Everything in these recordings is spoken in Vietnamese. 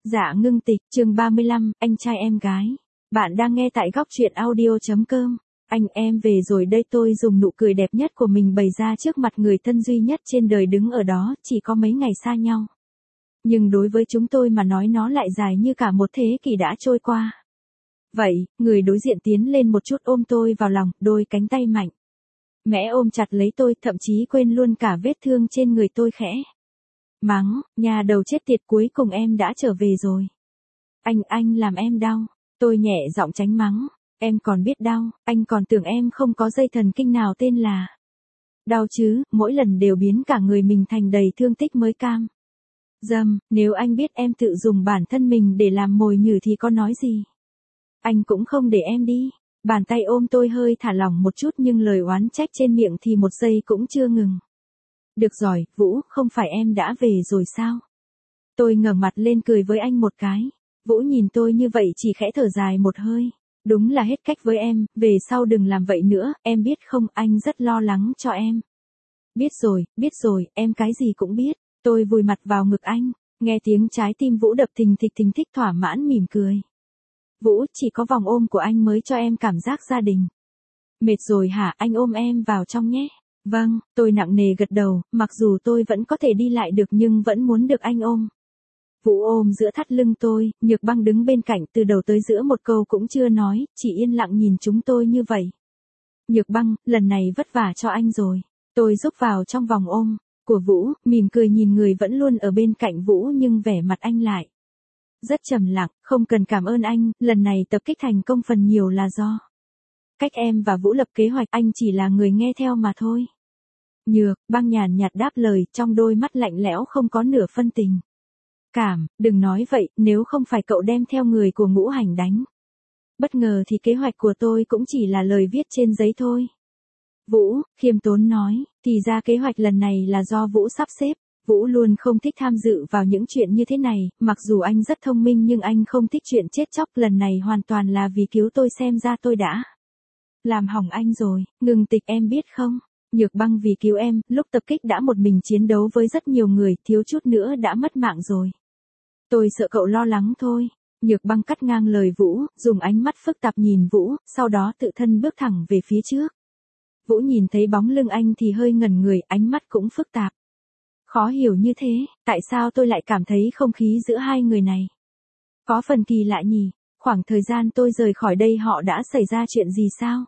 Dạ ngưng tịch, chương 35, anh trai em gái. Bạn đang nghe tại góc truyện audio.com. Anh em về rồi đây, tôi dùng nụ cười đẹp nhất của mình bày ra trước mặt người thân duy nhất trên đời đứng ở đó, chỉ có mấy ngày xa nhau. Nhưng đối với chúng tôi mà nói nó lại dài như cả một thế kỷ đã trôi qua. Vậy, người đối diện tiến lên một chút ôm tôi vào lòng, đôi cánh tay mạnh mẽ ôm chặt lấy tôi, thậm chí quên luôn cả vết thương trên người tôi, khẽ mắng, nhà đầu chết tiệt, cuối cùng em đã trở về rồi. Anh làm em đau. Tôi nhẹ giọng tránh mắng, em còn biết đau, anh còn tưởng em không có dây thần kinh nào tên là đau chứ, mỗi lần đều biến cả người mình thành đầy thương tích mới cam. Nếu anh biết em tự dùng bản thân mình để làm mồi nhử thì có nói gì. Anh cũng không để em đi. Bàn tay ôm tôi hơi thả lỏng một chút nhưng lời oán trách trên miệng thì một giây cũng chưa ngừng. Được rồi, Vũ, không phải em đã về rồi sao? Tôi ngẩng mặt lên cười với anh một cái. Vũ nhìn tôi như vậy chỉ khẽ thở dài một hơi. Đúng là hết cách với em, về sau đừng làm vậy nữa, em biết không, anh rất lo lắng cho em. Biết rồi, em cái gì cũng biết. Tôi vùi mặt vào ngực anh, nghe tiếng trái tim Vũ đập thình thịch thỏa mãn mỉm cười. Vũ, chỉ có vòng ôm của anh mới cho em cảm giác gia đình. Mệt rồi hả, anh ôm em vào trong nhé. Vâng, tôi nặng nề gật đầu, mặc dù tôi vẫn có thể đi lại được nhưng vẫn muốn được anh ôm. Vũ ôm giữa thắt lưng tôi, Nhược Băng đứng bên cạnh từ đầu tới giữa một câu cũng chưa nói, chỉ yên lặng nhìn chúng tôi như vậy. Nhược Băng, lần này vất vả cho anh rồi. Tôi rúc vào trong vòng ôm của Vũ, mỉm cười nhìn người vẫn luôn ở bên cạnh Vũ nhưng vẻ mặt anh lại rất trầm lặng. Không cần cảm ơn anh, lần này tập kích thành công phần nhiều là do cách em và Vũ lập kế hoạch, anh chỉ là người nghe theo mà thôi. Nhược Băng nhàn nhạt đáp lời, trong đôi mắt lạnh lẽo không có nửa phân tình cảm. Đừng nói vậy, nếu không phải cậu đem theo người của Ngũ Hành đánh bất ngờ thì kế hoạch của tôi cũng chỉ là lời viết trên giấy thôi. Vũ khiêm tốn nói, thì ra kế hoạch lần này là do Vũ sắp xếp. Vũ luôn không thích tham dự vào những chuyện như thế này, mặc dù anh rất thông minh nhưng anh không thích chuyện chết chóc, lần này hoàn toàn là vì cứu tôi, xem ra tôi đã làm hỏng anh rồi. Ngừng tịch, em biết không, Nhược Băng vì cứu em, lúc tập kích đã một mình chiến đấu với rất nhiều người, thiếu chút nữa đã mất mạng rồi. Tôi sợ cậu lo lắng thôi. Nhược Băng cắt ngang lời Vũ, dùng ánh mắt phức tạp nhìn Vũ, sau đó tự thân bước thẳng về phía trước. Vũ nhìn thấy bóng lưng anh thì hơi ngẩn người, ánh mắt cũng phức tạp. Khó hiểu như thế, tại sao tôi lại cảm thấy không khí giữa hai người này có phần kỳ lạ nhỉ? Khoảng thời gian tôi rời khỏi đây họ đã xảy ra chuyện gì sao?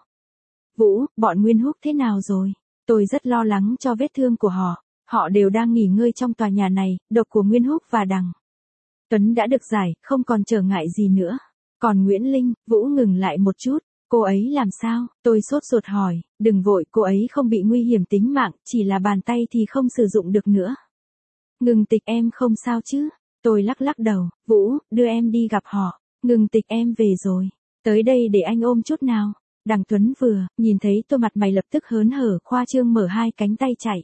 Vũ, bọn Nguyên Húc thế nào rồi? Tôi rất lo lắng cho vết thương của họ. Họ đều đang nghỉ ngơi trong tòa nhà này, độc của Nguyên Húc và Đằng Tuấn đã được giải, không còn trở ngại gì nữa. Còn Nguyễn Linh, Vũ ngừng lại một chút. Cô ấy làm sao? Tôi sốt ruột hỏi, đừng vội, cô ấy không bị nguy hiểm tính mạng, chỉ là bàn tay thì không sử dụng được nữa. Ngừng tịch, em không sao chứ? Tôi lắc đầu, Vũ, đưa em đi gặp họ. Ngừng tịch, em về rồi. Tới đây để anh ôm chút nào. Đằng Tuấn vừa nhìn thấy tôi mặt mày lập tức hớn hở, khoa trương mở hai cánh tay chạy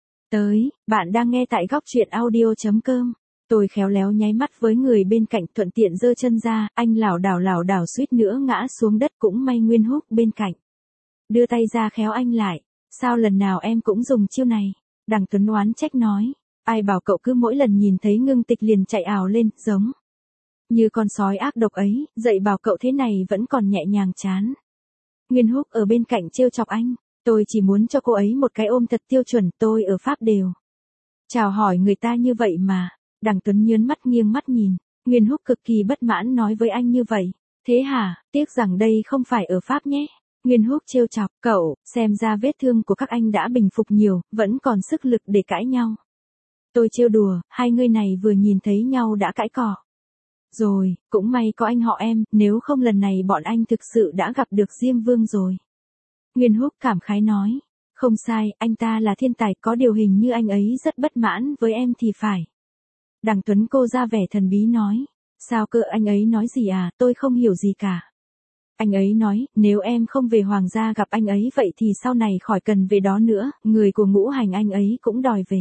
tới. Bạn đang nghe tại góc truyện audio.com. Tôi khéo léo nháy mắt với người bên cạnh, thuận tiện giơ chân ra, anh lảo đảo suýt nữa ngã xuống đất, cũng may Nguyên Húc bên cạnh đưa tay ra khéo anh lại. Sao lần nào em cũng dùng chiêu này? Đằng Tuấn oán trách nói, ai bảo cậu cứ mỗi lần nhìn thấy Ngưng Tịch liền chạy ào lên, giống như con sói ác độc ấy, dạy bảo cậu thế này vẫn còn nhẹ nhàng chán. Nguyên Húc ở bên cạnh trêu chọc anh, tôi chỉ muốn cho cô ấy một cái ôm thật tiêu chuẩn, tôi ở Pháp đều chào hỏi người ta như vậy mà. Đằng Tuấn nhớn mắt nghiêng mắt nhìn, Nguyên Húc cực kỳ bất mãn nói với anh như vậy. Thế hả, tiếc rằng đây không phải ở Pháp nhé. Nguyên Húc trêu chọc, cậu, xem ra vết thương của các anh đã bình phục nhiều, vẫn còn sức lực để cãi nhau. Tôi trêu đùa, hai người này vừa nhìn thấy nhau đã cãi cọ rồi, cũng may có anh họ em, nếu không lần này bọn anh thực sự đã gặp được Diêm Vương rồi. Nguyên Húc cảm khái nói, không sai, anh ta là thiên tài, có điều hình như anh ấy rất bất mãn với em thì phải. Đằng Tuấn cô ra vẻ thần bí nói, sao cơ, anh ấy nói gì à, tôi không hiểu gì cả. Anh ấy nói, nếu em không về Hoàng gia gặp anh ấy vậy thì sau này khỏi cần về đó nữa, người của Ngũ Hành anh ấy cũng đòi về.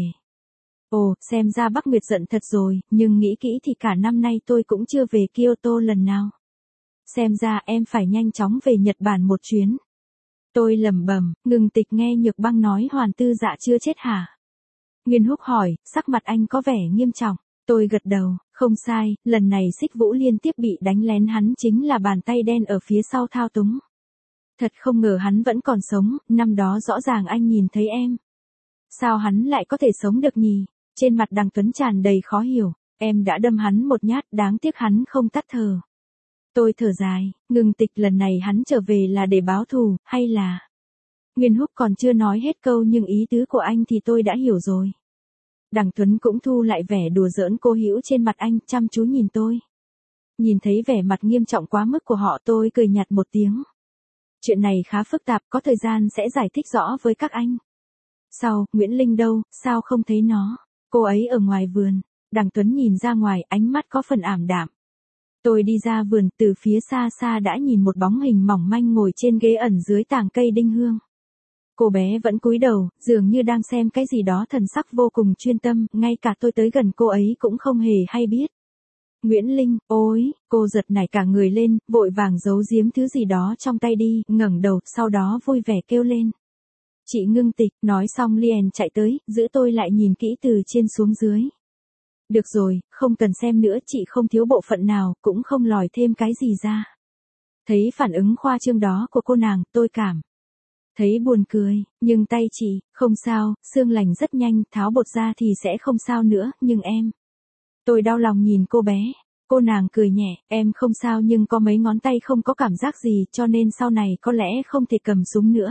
Ồ, xem ra Bắc Nguyệt giận thật rồi, nhưng nghĩ kỹ thì cả năm nay tôi cũng chưa về Kyoto lần nào. Xem ra em phải nhanh chóng về Nhật Bản một chuyến. Tôi lẩm bẩm. Ngừng tịch, nghe Nhược Băng nói Hoàn Tư Dạ chưa chết hả? Nguyên Húc hỏi, sắc mặt anh có vẻ nghiêm trọng. Tôi gật đầu, Không sai, lần này Xích Vũ liên tiếp bị đánh lén hắn chính là bàn tay đen ở phía sau thao túng. Thật không ngờ hắn vẫn còn sống, năm đó rõ ràng anh nhìn thấy em. Sao hắn lại có thể sống được nhỉ? Trên mặt Đằng Tuấn tràn đầy khó hiểu, em đã đâm hắn một nhát, đáng tiếc hắn không tắt thở. Tôi thở dài, Ngưng Tịch, lần này hắn trở về là để báo thù, hay là... Nguyên Húc còn chưa nói hết câu nhưng ý tứ của anh thì tôi đã hiểu rồi. Đằng Tuấn cũng thu lại vẻ đùa giỡn cố hữu trên mặt anh, chăm chú nhìn tôi. Nhìn thấy vẻ mặt nghiêm trọng quá mức của họ, tôi cười nhạt một tiếng. Chuyện này khá phức tạp, có thời gian sẽ giải thích rõ với các anh. Sau, Nguyễn Linh đâu, sao không thấy nó? Cô ấy ở ngoài vườn. Đằng Tuấn nhìn ra ngoài, ánh mắt có phần ảm đạm. Tôi đi ra vườn, từ phía xa xa đã nhìn một bóng hình mỏng manh ngồi trên ghế ẩn dưới tàng cây đinh hương. Cô bé vẫn cúi đầu, dường như đang xem cái gì đó, thần sắc vô cùng chuyên tâm, ngay cả tôi tới gần cô ấy cũng không hề hay biết. Nguyễn Linh, ôi, cô giật nảy cả người lên, vội vàng giấu giếm thứ gì đó trong tay đi, ngẩng đầu, sau đó vui vẻ kêu lên. Chị Ngưng Tịch, nói xong liền chạy tới, giữ tôi lại nhìn kỹ từ trên xuống dưới. Được rồi, không cần xem nữa, chị không thiếu bộ phận nào, cũng không lòi thêm cái gì ra. Thấy phản ứng khoa trương đó của cô nàng, tôi cảm thấy buồn cười, nhưng tay chị, không sao, xương lành rất nhanh, tháo bột ra thì sẽ không sao nữa, nhưng em. Tôi đau lòng nhìn cô bé, cô nàng cười nhẹ, em không sao nhưng có mấy ngón tay không có cảm giác gì cho nên sau này có lẽ không thể cầm súng nữa.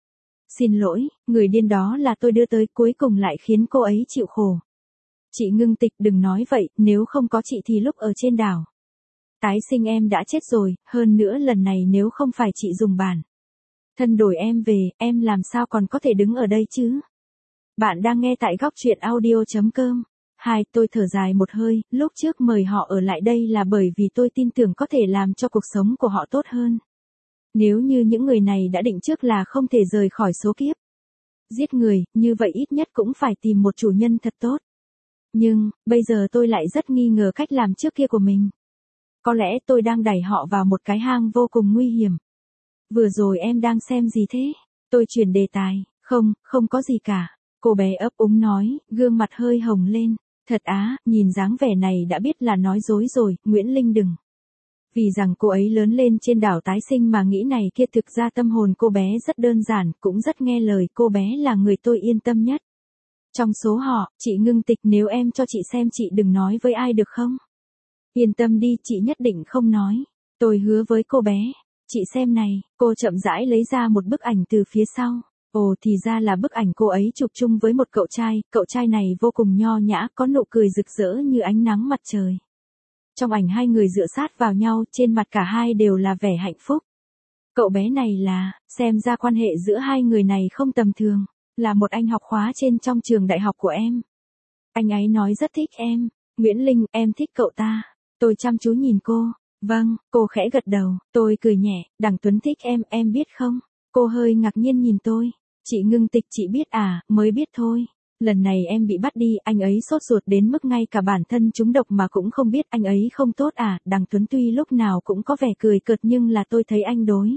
Xin lỗi, người điên đó là tôi đưa tới, cuối cùng lại khiến cô ấy chịu khổ. Chị Ngưng Tịch đừng nói vậy, nếu không có chị thì lúc ở trên đảo tái sinh em đã chết rồi, hơn nữa lần này nếu không phải chị dùng bản thân đổi em về, em làm sao còn có thể đứng ở đây chứ? Bạn đang nghe tại góc truyện audio.com. Tôi thở dài một hơi, lúc trước mời họ ở lại đây là bởi vì tôi tin tưởng có thể làm cho cuộc sống của họ tốt hơn. Nếu như những người này đã định trước là không thể rời khỏi số kiếp giết người, như vậy ít nhất cũng phải tìm một chủ nhân thật tốt. Nhưng, bây giờ tôi lại rất nghi ngờ cách làm trước kia của mình. Có lẽ tôi đang đẩy họ vào một cái hang vô cùng nguy hiểm. Vừa rồi em đang xem gì thế? Tôi chuyển đề tài, không có gì cả. Cô bé ấp úng nói, gương mặt hơi hồng lên. Thật á, nhìn dáng vẻ này đã biết là nói dối rồi, Nguyễn Linh đừng. Vì rằng cô ấy lớn lên trên đảo tái sinh mà nghĩ này kia, thực ra tâm hồn cô bé rất đơn giản, cũng rất nghe lời, cô bé là người tôi yên tâm nhất. Trong số họ, chị Ngưng Tịch, nếu em cho chị xem chị đừng nói với ai được không? Yên tâm đi, chị nhất định không nói. Tôi hứa với cô bé. Chị xem này, cô chậm rãi lấy ra một bức ảnh từ phía sau. Ồ, thì ra là bức ảnh cô ấy chụp chung với một cậu trai này vô cùng nho nhã, có nụ cười rực rỡ như ánh nắng mặt trời. Trong ảnh hai người dựa sát vào nhau, trên mặt cả hai đều là vẻ hạnh phúc. Cậu bé này là, xem ra quan hệ giữa hai người này không tầm thường, là một anh học khóa trên trong trường đại học của em. Anh ấy nói rất thích em. Nguyễn Linh, em thích cậu ta. Tôi chăm chú nhìn cô. Vâng, cô khẽ gật đầu, tôi cười nhẹ, Đằng Tuấn thích em biết không? Cô hơi ngạc nhiên nhìn tôi. Chị Ngưng Tịch, chị biết à, mới biết thôi. Lần này em bị bắt đi, anh ấy sốt ruột đến mức ngay cả bản thân trúng độc mà cũng không biết, anh ấy không tốt à? Đằng Tuấn tuy lúc nào cũng có vẻ cười cợt nhưng là tôi thấy anh đối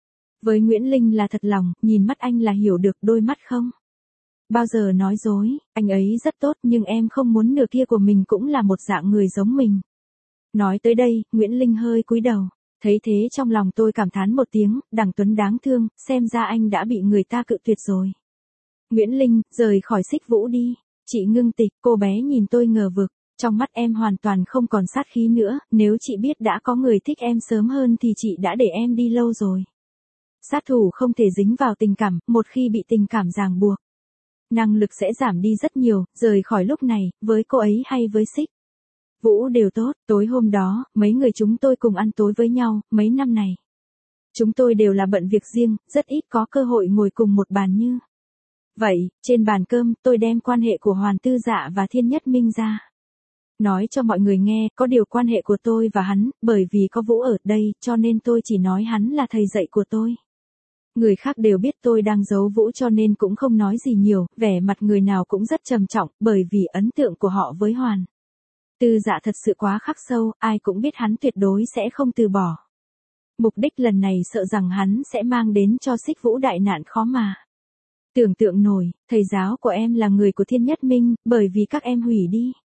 với Nguyễn Linh là thật lòng, nhìn mắt anh là hiểu được, đôi mắt không bao giờ nói dối, anh ấy rất tốt nhưng em không muốn nửa kia của mình cũng là một dạng người giống mình. Nói tới đây, Nguyễn Linh hơi cúi đầu. Thấy thế trong lòng tôi cảm thán một tiếng, Đằng Tuấn đáng thương, xem ra anh đã bị người ta cự tuyệt rồi. Nguyễn Linh, rời khỏi Xích Vũ đi. Chị Ngưng Tịch, cô bé nhìn tôi ngờ vực, trong mắt em hoàn toàn không còn sát khí nữa, nếu chị biết đã có người thích em sớm hơn thì chị đã để em đi lâu rồi. Sát thủ không thể dính vào tình cảm, một khi bị tình cảm ràng buộc, năng lực sẽ giảm đi rất nhiều, rời khỏi lúc này, với cô ấy hay với Xích Vũ đều tốt. Tối hôm đó, mấy người chúng tôi cùng ăn tối với nhau, mấy năm này chúng tôi đều là bận việc riêng, rất ít có cơ hội ngồi cùng một bàn như vậy. Trên bàn cơm, tôi đem quan hệ của Hoàn Tư Dạ và Thiên Nhất Minh ra nói cho mọi người nghe, có điều quan hệ của tôi và hắn, bởi vì có Vũ ở đây, cho nên tôi chỉ nói hắn là thầy dạy của tôi. Người khác đều biết tôi đang giấu Vũ cho nên cũng không nói gì nhiều, vẻ mặt người nào cũng rất trầm trọng, bởi vì ấn tượng của họ với Hoàn Tư Dạ thật sự quá khắc sâu, ai cũng biết hắn tuyệt đối sẽ không từ bỏ. Mục đích lần này sợ rằng hắn sẽ mang đến cho Xích Vũ đại nạn khó mà tưởng tượng nổi. Thầy giáo của em là người của Thiên Nhất Minh, bởi vì các em hủy đi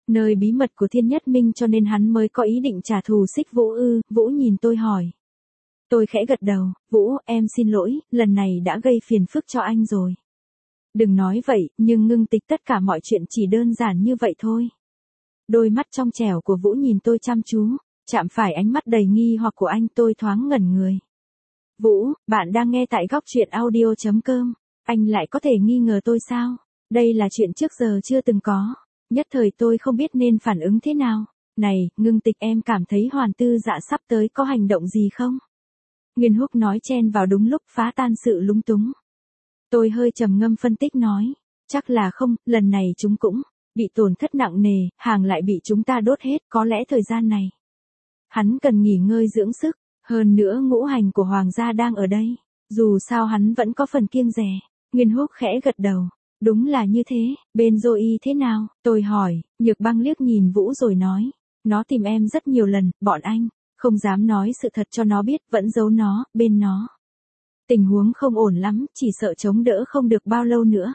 Nơi bí mật của Thiên Nhất Minh cho nên hắn mới có ý định trả thù Xích Vũ ư? Vũ nhìn tôi hỏi. Tôi khẽ gật đầu, Vũ, em xin lỗi, lần này đã gây phiền phức cho anh rồi. Đừng nói vậy, nhưng Ngưng Tịch tất cả mọi chuyện chỉ đơn giản như vậy thôi. Đôi mắt trong trẻo của Vũ nhìn tôi chăm chú, chạm phải ánh mắt đầy nghi hoặc của anh, tôi thoáng ngẩn người. Vũ, bạn đang nghe tại góc truyện audio.com, anh lại có thể nghi ngờ tôi sao? Đây là chuyện trước giờ chưa từng có. Nhất thời tôi không biết nên phản ứng thế nào. Này, Ngưng Tịch, em cảm thấy Hoàn Tư Dạ sắp tới có hành động gì không? Nguyên Húc nói chen vào đúng lúc phá tan sự lúng túng. Tôi hơi trầm ngâm phân tích nói, chắc là không, lần này chúng cũng bị tổn thất nặng nề, hàng lại bị chúng ta đốt hết, có lẽ thời gian này hắn cần nghỉ ngơi dưỡng sức, hơn nữa ngũ hành của hoàng gia đang ở đây, dù sao hắn vẫn có phần kiêng dè. Nguyên Húc khẽ gật đầu, đúng là như thế, bên Zoe thế nào? Tôi hỏi, Nhược Băng liếc nhìn Vũ rồi nói, nó tìm em rất nhiều lần, bọn anh không dám nói sự thật cho nó biết, vẫn giấu nó, bên nó tình huống không ổn lắm, chỉ sợ chống đỡ không được bao lâu nữa.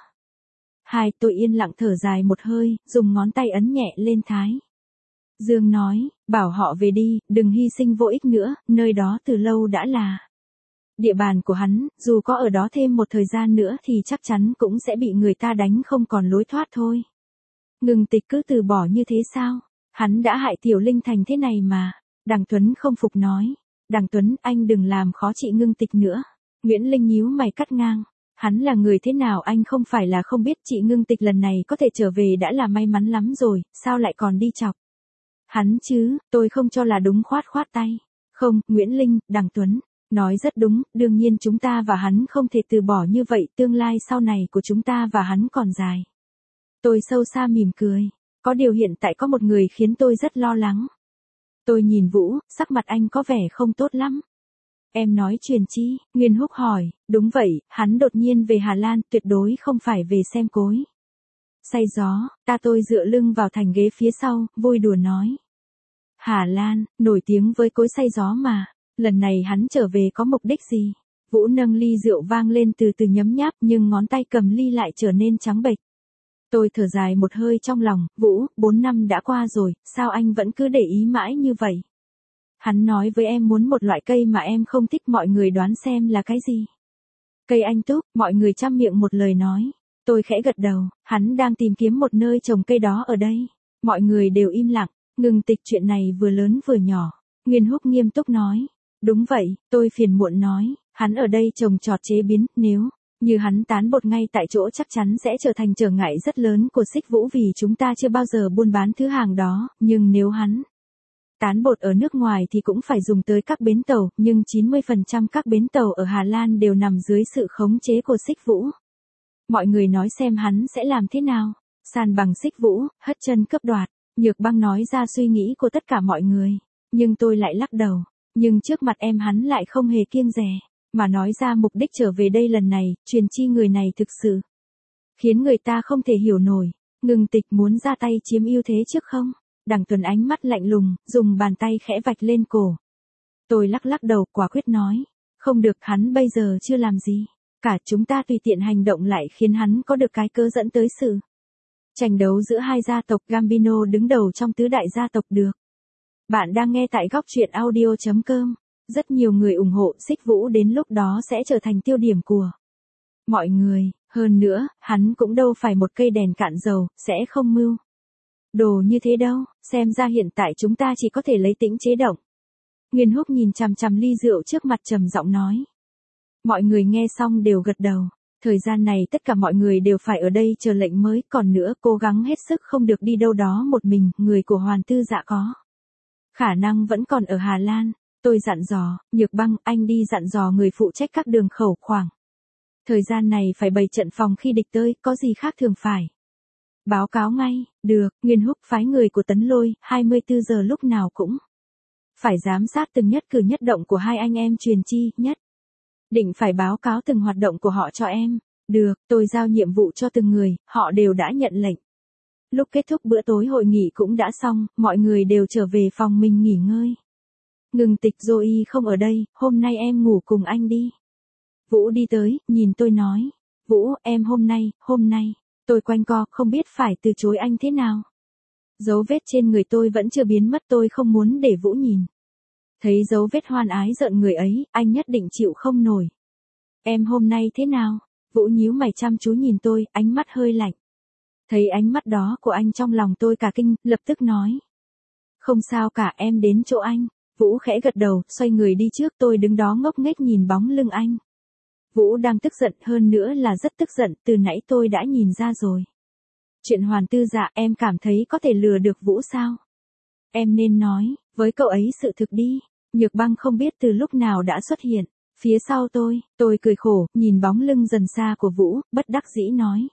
Tôi yên lặng thở dài một hơi, dùng ngón tay ấn nhẹ lên thái dương nói, bảo họ về đi, đừng hy sinh vô ích nữa, nơi đó từ lâu đã là địa bàn của hắn, dù có ở đó thêm một thời gian nữa thì chắc chắn cũng sẽ bị người ta đánh không còn lối thoát thôi. Ngưng Tịch cứ từ bỏ như thế sao? Hắn đã hại Tiểu Linh thành thế này mà. Đằng Tuấn không phục nói. Đằng Tuấn, anh đừng làm khó chị Ngưng Tịch nữa. Nguyễn Linh nhíu mày cắt ngang. Hắn là người thế nào anh không phải là không biết, chị Ngưng Tịch lần này có thể trở về đã là may mắn lắm rồi, sao lại còn đi chọc hắn chứ? Tôi không cho là đúng, khoát tay. Không, Nguyễn Linh, Đằng Tuấn nói rất đúng, đương nhiên chúng ta và hắn không thể từ bỏ như vậy, tương lai sau này của chúng ta và hắn còn dài. Tôi sâu xa mỉm cười. Có điều hiện tại có một người khiến tôi rất lo lắng. Tôi nhìn Vũ, sắc mặt anh có vẻ không tốt lắm. Em nói Truyền Chi? Nguyên Húc hỏi. Đúng vậy, hắn đột nhiên về Hà Lan, tuyệt đối không phải về xem cối xay gió. Tôi dựa lưng vào thành ghế phía sau, vui đùa nói. Hà Lan, nổi tiếng với cối xay gió mà. Lần này hắn trở về có mục đích gì? Vũ nâng ly rượu vang lên từ từ nhấm nháp, nhưng ngón tay cầm ly lại trở nên trắng bệch. Tôi thở dài một hơi trong lòng, Vũ, 4 năm đã qua rồi, sao anh vẫn cứ để ý mãi như vậy? Hắn nói với em muốn một loại cây mà em không thích, mọi người đoán xem là cái gì? Cây anh túc, mọi người chăm miệng một lời nói. Tôi khẽ gật đầu, hắn đang tìm kiếm một nơi trồng cây đó ở đây. Mọi người đều im lặng, Ngưng Tịch, chuyện này vừa lớn vừa nhỏ. Nguyên Húc nghiêm túc nói. Đúng vậy, tôi phiền muộn nói, hắn ở đây trồng trọt chế biến, nếu như hắn tán bột ngay tại chỗ chắc chắn sẽ trở thành trở ngại rất lớn của Xích Vũ vì chúng ta chưa bao giờ buôn bán thứ hàng đó, nhưng nếu hắn tán bột ở nước ngoài thì cũng phải dùng tới các bến tàu, nhưng 90% các bến tàu ở Hà Lan đều nằm dưới sự khống chế của Xích Vũ. Mọi người nói xem hắn sẽ làm thế nào? San bằng Xích Vũ, hất chân cướp đoạt. Nhược Băng nói ra suy nghĩ của tất cả mọi người, nhưng tôi lại lắc đầu. Nhưng trước mặt em hắn lại không hề kiêng dè, mà nói ra mục đích trở về đây lần này. Truyền Chi người này thực sự khiến người ta không thể hiểu nổi. Ngưng Tịch muốn ra tay chiếm ưu thế trước không? Đằng Tuấn ánh mắt lạnh lùng, dùng bàn tay khẽ vạch lên cổ. Tôi lắc đầu, quả quyết nói. Không được, hắn bây giờ chưa làm gì cả, chúng ta tùy tiện hành động lại khiến hắn có được cái cớ dẫn tới sự tranh đấu giữa hai gia tộc. Gambino đứng đầu trong tứ đại gia tộc được. Bạn đang nghe tại góc truyện audio.com. Rất nhiều người ủng hộ Xích Vũ đến lúc đó sẽ trở thành tiêu điểm của mọi người. Hơn nữa, hắn cũng đâu phải một cây đèn cạn dầu, sẽ không mưu đồ như thế đâu. Xem ra hiện tại chúng ta chỉ có thể lấy tĩnh chế động. Nguyên Húc nhìn chằm chằm ly rượu trước mặt trầm giọng nói. Mọi người nghe xong đều gật đầu. Thời gian này tất cả mọi người đều phải ở đây chờ lệnh mới, còn nữa cố gắng hết sức không được đi đâu đó một mình, người của Hoàn Tư Dạ có khả năng vẫn còn ở Hà Lan. Tôi dặn dò, Nhược Băng, anh đi dặn dò người phụ trách các đường khẩu khoảng thời gian này phải bày trận phòng khi địch tới, có gì khác thường phải báo cáo ngay. Được. Nguyên Húc phái người của Tấn Lôi, 24 giờ lúc nào cũng phải giám sát từng nhất cử nhất động của hai anh em Truyền Chi, nhất định phải báo cáo từng hoạt động của họ cho em. Được, tôi giao nhiệm vụ cho từng người, họ đều đã nhận lệnh. Lúc kết thúc bữa tối hội nghị cũng đã xong, mọi người đều trở về phòng mình nghỉ ngơi. Ngưng Tịch, Zoe không ở đây, hôm nay em ngủ cùng anh đi. Vũ đi tới, nhìn tôi nói. Vũ, em hôm nay, tôi quanh co, không biết phải từ chối anh thế nào. Dấu vết trên người tôi vẫn chưa biến mất, tôi không muốn để Vũ nhìn. Thấy dấu vết hoan ái giận người ấy, anh nhất định chịu không nổi. Em hôm nay thế nào? Vũ nhíu mày chăm chú nhìn tôi, ánh mắt hơi lạnh. Thấy ánh mắt đó của anh trong lòng tôi cả kinh, lập tức nói. Không sao cả, em đến chỗ anh. Vũ khẽ gật đầu, xoay người đi trước, tôi đứng đó ngốc nghếch nhìn bóng lưng anh. Vũ đang tức giận, hơn nữa là rất tức giận, từ nãy tôi đã nhìn ra rồi. Chuyện Hoàn Tư Dạ, em cảm thấy có thể lừa được Vũ sao? Em nên nói với cậu ấy sự thực đi. Nhược Băng không biết từ lúc nào đã xuất hiện. Phía sau tôi cười khổ, nhìn bóng lưng dần xa của Vũ, bất đắc dĩ nói.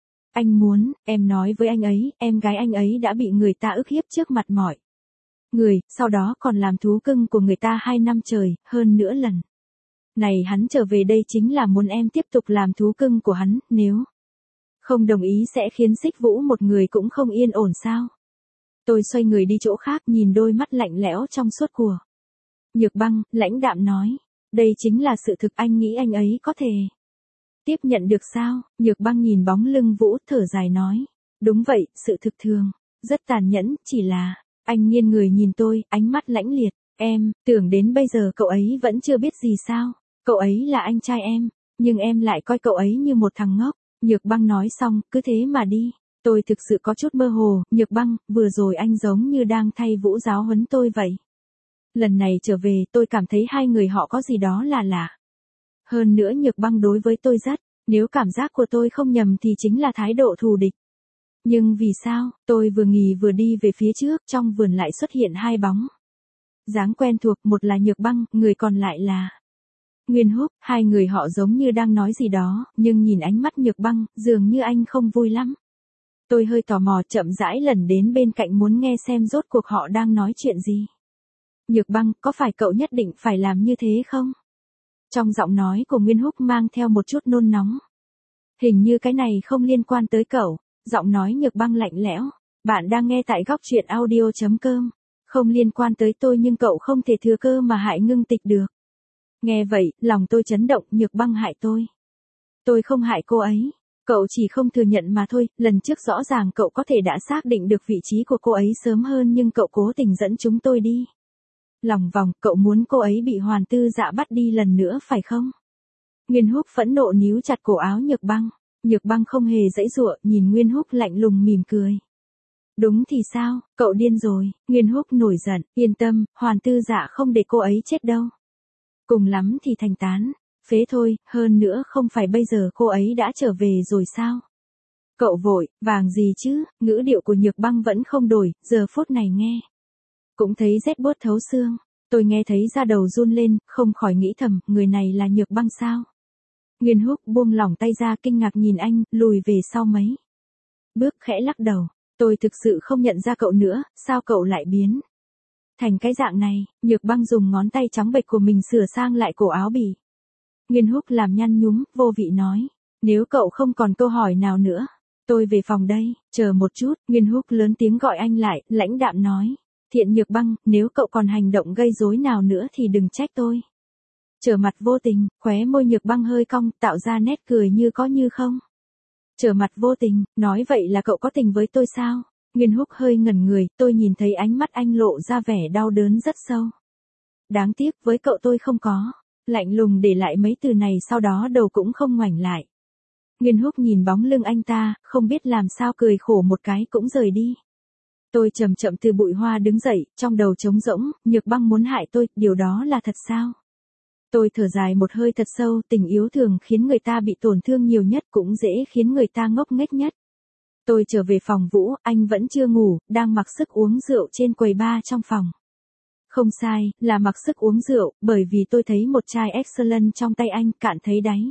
Anh muốn, em nói với anh ấy, em gái anh ấy đã bị người ta ức hiếp trước mặt mọi người, sau đó còn làm thú cưng của người ta 2 năm trời, hơn nữa lần này hắn trở về đây chính là muốn em tiếp tục làm thú cưng của hắn, nếu không đồng ý sẽ khiến Xích Vũ một người cũng không yên ổn sao. Tôi xoay người đi chỗ khác, nhìn đôi mắt lạnh lẽo trong suốt của Nhược Băng, lãnh đạm nói. Đây chính là sự thực, anh nghĩ anh ấy có thể tiếp nhận được sao? Nhược Băng nhìn bóng lưng Vũ, thở dài nói. Đúng vậy, sự thực thường rất tàn nhẫn, chỉ là. Anh nghiêng người nhìn tôi, ánh mắt lãnh liệt. Em, tưởng đến bây giờ cậu ấy vẫn chưa biết gì sao? Cậu ấy là anh trai em, nhưng em lại coi cậu ấy như một thằng ngốc. Nhược Băng nói xong, cứ thế mà đi. Tôi thực sự có chút mơ hồ, Nhược Băng, vừa rồi anh giống như đang thay Vũ giáo huấn tôi vậy. Lần này trở về, tôi cảm thấy hai người họ có gì đó là lạ. Hơn nữa Nhược Băng đối với tôi rất, nếu cảm giác của tôi không nhầm thì chính là thái độ thù địch. Nhưng vì sao, tôi vừa nghỉ vừa đi về phía trước, trong vườn lại xuất hiện hai bóng dáng quen thuộc, một là Nhược Băng, người còn lại là Nguyên Húc. Hai người họ giống như đang nói gì đó, nhưng nhìn ánh mắt Nhược Băng, dường như anh không vui lắm. Tôi hơi tò mò, chậm rãi lần đến bên cạnh muốn nghe xem rốt cuộc họ đang nói chuyện gì. Nhược Băng, có phải cậu nhất định phải làm như thế không? Trong giọng nói của Nguyên Húc mang theo một chút nôn nóng. Hình như cái này không liên quan tới cậu. Giọng nói Nhược Băng lạnh lẽo. Bạn đang nghe tại góc truyện audio.com. Không liên quan tới tôi, nhưng cậu không thể thừa cơ mà hại Ngưng Tịch được. Nghe vậy, lòng tôi chấn động. Nhược Băng hại tôi. Tôi không hại cô ấy. Cậu chỉ không thừa nhận mà thôi. Lần trước rõ ràng cậu có thể đã xác định được vị trí của cô ấy sớm hơn, nhưng cậu cố tình dẫn chúng tôi đi lòng vòng. Cậu muốn cô ấy bị Hoàn Tư Dạ bắt đi lần nữa phải không? Nguyên Húc phẫn nộ níu chặt cổ áo Nhược Băng. Nhược Băng không hề giãy giụa, nhìn Nguyên Húc lạnh lùng mỉm cười. Đúng thì sao, cậu điên rồi. Nguyên Húc nổi giận. Yên tâm, Hoàn Tư Dạ không để cô ấy chết đâu. Cùng lắm thì thành tán, phế thôi, hơn nữa không phải bây giờ cô ấy đã trở về rồi sao? Cậu vội vàng gì chứ? Ngữ điệu của Nhược Băng vẫn không đổi, giờ phút này nghe cũng thấy rét buốt thấu xương. Tôi nghe thấy da đầu run lên, không khỏi nghĩ thầm, người này là Nhược Băng sao? Nguyên Húc buông lỏng tay ra, kinh ngạc nhìn anh, lùi về sau mấy bước, khẽ lắc đầu. Tôi thực sự không nhận ra cậu nữa, sao cậu lại biến thành cái dạng này? Nhược Băng dùng ngón tay trắng bệch của mình sửa sang lại cổ áo bỉ. Nguyên Húc làm nhăn nhúm, vô vị nói. Nếu cậu không còn câu hỏi nào nữa, tôi về phòng đây. Chờ một chút, Nguyên Húc lớn tiếng gọi anh lại, lãnh đạm nói. Thiện Nhược Băng, nếu cậu còn hành động gây rối nào nữa thì đừng trách tôi. Trở mặt vô tình, khóe môi Nhược Băng hơi cong, tạo ra nét cười như có như không. Trở mặt vô tình, nói vậy là cậu có tình với tôi sao? Nguyên Húc hơi ngẩn người, tôi nhìn thấy ánh mắt anh lộ ra vẻ đau đớn rất sâu. Đáng tiếc, với cậu tôi không có. Lạnh lùng để lại mấy từ này, sau đó đầu cũng không ngoảnh lại. Nguyên Húc nhìn bóng lưng anh ta, không biết làm sao cười khổ một cái cũng rời đi. Tôi chậm chậm từ bụi hoa đứng dậy, trong đầu trống rỗng. Nhược Băng muốn hại tôi, điều đó là thật sao? Tôi thở dài một hơi thật sâu, tình yêu thường khiến người ta bị tổn thương nhiều nhất, cũng dễ khiến người ta ngốc nghếch nhất. Tôi trở về phòng Vũ, anh vẫn chưa ngủ, đang mặc sức uống rượu trên quầy bar trong phòng. Không sai, là mặc sức uống rượu, bởi vì tôi thấy một chai Excellent trong tay anh, cạn thấy đáy.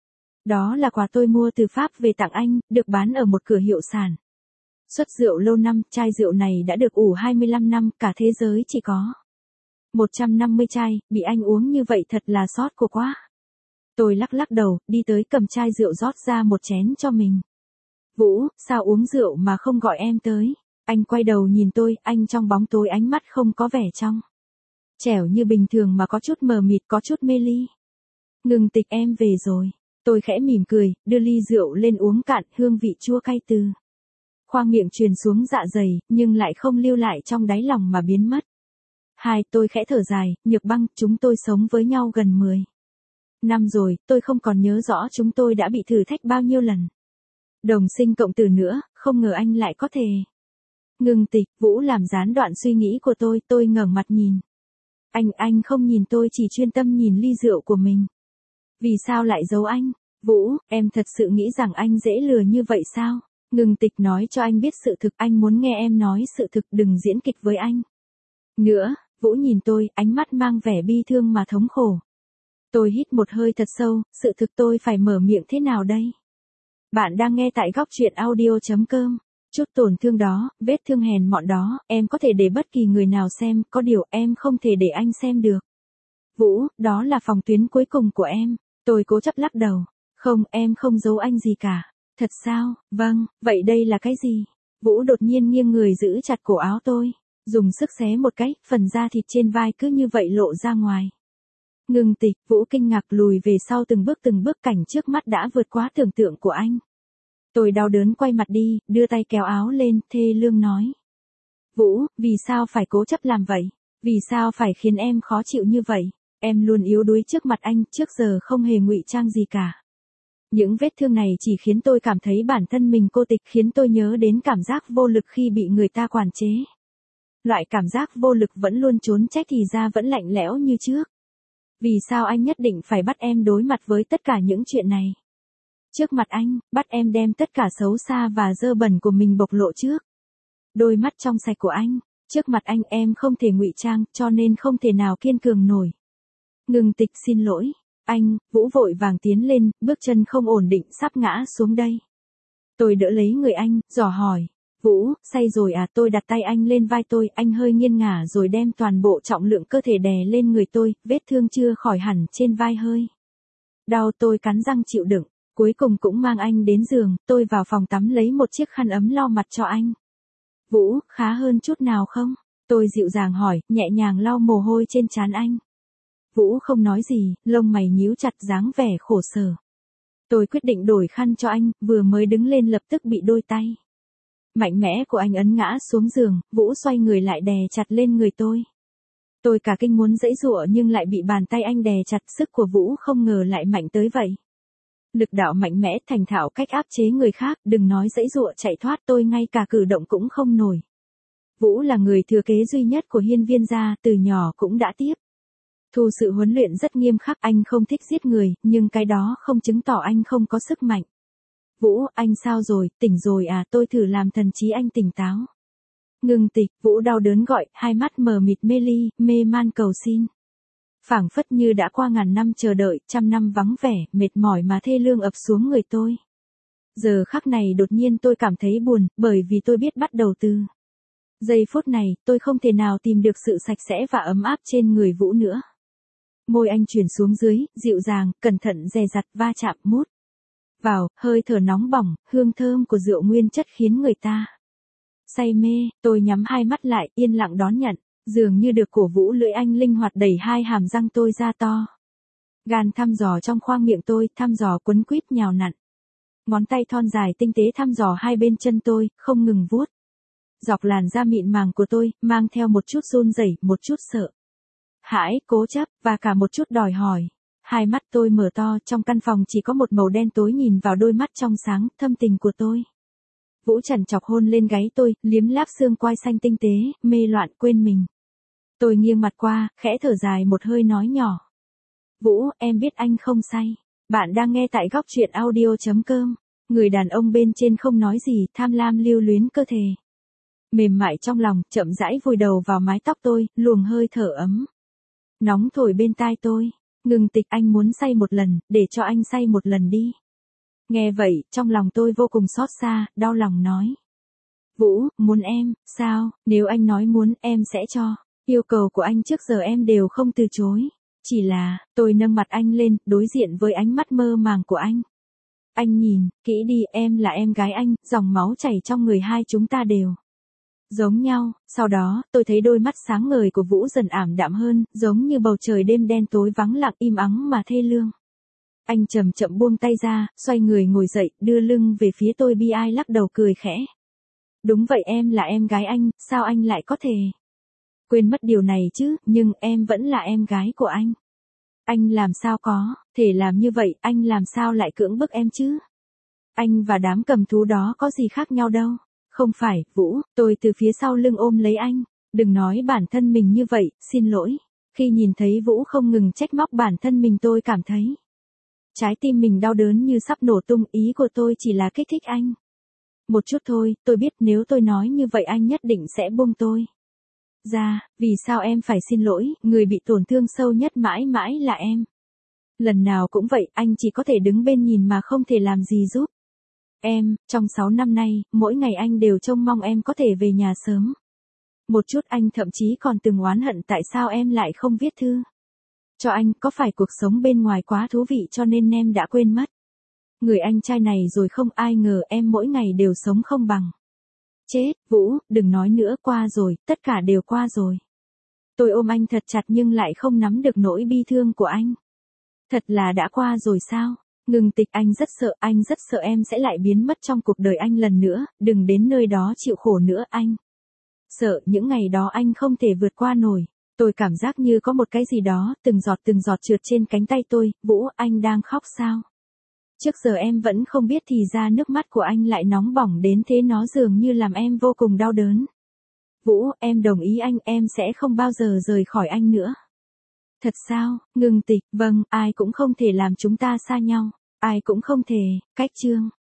Đó là quà tôi mua từ Pháp về tặng anh, được bán ở một cửa hiệu sản xuất rượu lâu năm. Chai rượu này đã được ủ 25 năm, cả thế giới chỉ có 150 chai, bị anh uống như vậy thật là xót cô quá. Tôi lắc lắc đầu, đi tới cầm chai rượu rót ra một chén cho mình. Vũ, sao uống rượu mà không gọi em tới? Anh quay đầu nhìn tôi, anh trong bóng tối ánh mắt không có vẻ trong trẻo như bình thường mà có chút mờ mịt, có chút mê ly. Ngừng Tịch, em về rồi. Tôi khẽ mỉm cười, đưa ly rượu lên uống cạn, hương vị chua cay từ khoang miệng truyền xuống dạ dày, nhưng lại không lưu lại trong đáy lòng mà biến mất. 2. Tôi khẽ thở dài, Nhược Băng, chúng tôi sống với nhau gần 10 năm rồi, tôi không còn nhớ rõ chúng tôi đã bị thử thách bao nhiêu lần. Đồng sinh cộng tử nữa, không ngờ anh lại có thể. Ngừng tịch, Vũ làm gián đoạn suy nghĩ của tôi ngẩng mặt nhìn. Anh không nhìn tôi, chỉ chuyên tâm nhìn ly rượu của mình. Vì sao lại giấu anh? Vũ, em thật sự nghĩ rằng anh dễ lừa như vậy sao? Ngừng tịch, nói cho anh biết sự thực, anh muốn nghe em nói sự thực, đừng diễn kịch với anh. Nữa, Vũ nhìn tôi, ánh mắt mang vẻ bi thương mà thống khổ. Tôi hít một hơi thật sâu, sự thực tôi phải mở miệng thế nào đây? Bạn đang nghe tại góc truyện audio.com. Chút tổn thương đó, vết thương hèn mọn đó, em có thể để bất kỳ người nào xem, có điều em không thể để anh xem được. Vũ, đó là phòng tuyến cuối cùng của em. Tôi cố chấp lắc đầu. Không, em không giấu anh gì cả. Thật sao? Vâng, vậy đây là cái gì? Vũ đột nhiên nghiêng người giữ chặt cổ áo tôi. Dùng sức xé một cái, phần da thịt trên vai cứ như vậy lộ ra ngoài. Ngừng tịch, Vũ kinh ngạc lùi về sau từng bước cảnh trước mắt đã vượt quá tưởng tượng của anh. Tôi đau đớn quay mặt đi, đưa tay kéo áo lên, thê lương nói. Vũ, vì sao phải cố chấp làm vậy? Vì sao phải khiến em khó chịu như vậy? Em luôn yếu đuối trước mặt anh, trước giờ không hề ngụy trang gì cả. Những vết thương này chỉ khiến tôi cảm thấy bản thân mình cô tịch, khiến tôi nhớ đến cảm giác vô lực khi bị người ta quản chế. Loại cảm giác vô lực vẫn luôn trốn trách thì ra vẫn lạnh lẽo như trước. Vì sao anh nhất định phải bắt em đối mặt với tất cả những chuyện này? Trước mặt anh, bắt em đem tất cả xấu xa và dơ bẩn của mình bộc lộ trước. Đôi mắt trong sạch của anh, trước mặt anh em không thể ngụy trang, cho nên không thể nào kiên cường nổi. Ngừng tịch, xin lỗi. Anh, Vũ vội vàng tiến lên, bước chân không ổn định, sắp ngã xuống đây. Tôi đỡ lấy người anh, dò hỏi. Vũ, say rồi à? Tôi đặt tay anh lên vai tôi, anh hơi nghiêng ngả rồi đem toàn bộ trọng lượng cơ thể đè lên người tôi, vết thương chưa khỏi hẳn trên vai hơi đau. Tôi cắn răng chịu đựng, cuối cùng cũng mang anh đến giường, tôi vào phòng tắm lấy một chiếc khăn ấm lau mặt cho anh. Vũ, khá hơn chút nào không? Tôi dịu dàng hỏi, nhẹ nhàng lau mồ hôi trên trán anh. Vũ không nói gì, lông mày nhíu chặt, dáng vẻ khổ sở. Tôi quyết định đổi khăn cho anh, vừa mới đứng lên lập tức bị đôi tay mạnh mẽ của anh ấn ngã xuống giường. Vũ xoay người lại đè chặt lên người tôi. Tôi cả kinh muốn giãy giụa nhưng lại bị bàn tay anh đè chặt, sức của Vũ không ngờ lại mạnh tới vậy. Lực đạo mạnh mẽ, thành thạo cách áp chế người khác, đừng nói giãy giụa chạy thoát, tôi ngay cả cử động cũng không nổi. Vũ là người thừa kế duy nhất của Hiên Viên gia, từ nhỏ cũng đã tiếp thu sự huấn luyện rất nghiêm khắc. Anh không thích giết người, nhưng cái đó không chứng tỏ anh không có sức mạnh. Vũ, anh sao rồi, tỉnh rồi à? Tôi thử làm thần trí anh tỉnh táo. Ngừng tịch, Vũ đau đớn gọi, hai mắt mờ mịt mê ly, mê man cầu xin. Phảng phất như đã qua ngàn năm chờ đợi, trăm năm vắng vẻ, mệt mỏi mà thê lương ập xuống người tôi. Giờ khắc này đột nhiên tôi cảm thấy buồn, bởi vì tôi biết bắt đầu từ giây phút này, tôi không thể nào tìm được sự sạch sẽ và ấm áp trên người Vũ nữa. Môi anh chuyển xuống dưới, dịu dàng, cẩn thận dè dặt, va chạm, mút vào, hơi thở nóng bỏng, hương thơm của rượu nguyên chất khiến người ta say mê. Tôi nhắm hai mắt lại, yên lặng đón nhận, dường như được cổ vũ, lưỡi anh linh hoạt đẩy hai hàm răng tôi ra to gan, thăm dò trong khoang miệng tôi, thăm dò quấn quýt nhào nặn. Ngón tay thon dài tinh tế thăm dò hai bên chân tôi, không ngừng vuốt dọc làn da mịn màng của tôi, mang theo một chút run rẩy, một chút sợ hãi, cố chấp, và cả một chút đòi hỏi. Hai mắt tôi mở to, trong căn phòng chỉ có một màu đen tối nhìn vào đôi mắt trong sáng, thâm tình của tôi. Vũ chằn chọc hôn lên gáy tôi, liếm láp xương quai xanh tinh tế, mê loạn quên mình. Tôi nghiêng mặt qua, khẽ thở dài một hơi nói nhỏ. Vũ, em biết anh không say. Bạn đang nghe tại góc truyện audio.com. Người đàn ông bên trên không nói gì, tham lam lưu luyến cơ thể mềm mại trong lòng, chậm rãi vùi đầu vào mái tóc tôi, luồng hơi thở ấm nóng thổi bên tai tôi. Ngừng tịch, anh muốn say một lần, để cho anh say một lần đi. Nghe vậy, trong lòng tôi vô cùng xót xa, đau lòng nói. Vũ, muốn em, sao? Nếu anh nói muốn, em sẽ cho. Yêu cầu của anh trước giờ em đều không từ chối. Chỉ là, tôi nâng mặt anh lên, đối diện với ánh mắt mơ màng của anh. Anh nhìn, kỹ đi, em là em gái anh, dòng máu chảy trong người hai chúng ta đều giống nhau. Sau đó, tôi thấy đôi mắt sáng ngời của Vũ dần ảm đạm hơn, giống như bầu trời đêm đen tối vắng lặng, im ắng mà thê lương. Anh chậm chậm buông tay ra, xoay người ngồi dậy, đưa lưng về phía tôi, bi ai lắc đầu cười khẽ. Đúng vậy, em là em gái anh, sao anh lại có thể quên mất điều này chứ, nhưng em vẫn là em gái của anh. Anh làm sao có thể làm như vậy, anh làm sao lại cưỡng bức em chứ? Anh và đám cầm thú đó có gì khác nhau đâu. Không phải, Vũ, tôi từ phía sau lưng ôm lấy anh. Đừng nói bản thân mình như vậy, xin lỗi. Khi nhìn thấy Vũ không ngừng trách móc bản thân mình, tôi cảm thấy trái tim mình đau đớn như sắp nổ tung. Ý của tôi chỉ là kích thích anh một chút thôi, tôi biết nếu tôi nói như vậy anh nhất định sẽ buông tôi ra. Vì sao em phải xin lỗi, người bị tổn thương sâu nhất mãi mãi là em. Lần nào cũng vậy, anh chỉ có thể đứng bên nhìn mà không thể làm gì giúp em. Trong 6 năm nay, mỗi ngày anh đều trông mong em có thể về nhà sớm một chút. Anh thậm chí còn từng oán hận tại sao em lại không viết thư cho anh. Có phải cuộc sống bên ngoài quá thú vị cho nên em đã quên mất người anh trai này rồi không? Ai ngờ em mỗi ngày đều sống không bằng chết. Vũ, đừng nói nữa, qua rồi, tất cả đều qua rồi. Tôi ôm anh thật chặt nhưng lại không nắm được nỗi bi thương của anh. Thật là đã qua rồi sao? Ngừng Tịch, anh rất sợ em sẽ lại biến mất trong cuộc đời anh lần nữa, đừng đến nơi đó chịu khổ nữa. Anh sợ những ngày đó anh không thể vượt qua nổi. Tôi cảm giác như có một cái gì đó, từng giọt trượt trên cánh tay tôi. Vũ, anh đang khóc sao? Trước giờ em vẫn không biết thì ra nước mắt của anh lại nóng bỏng đến thế, nó dường như làm em vô cùng đau đớn. Vũ, em đồng ý anh, em sẽ không bao giờ rời khỏi anh nữa. Thật sao? Ngừng Tịch, vâng, ai cũng không thể làm chúng ta xa nhau. Ai cũng không thể. Cách chương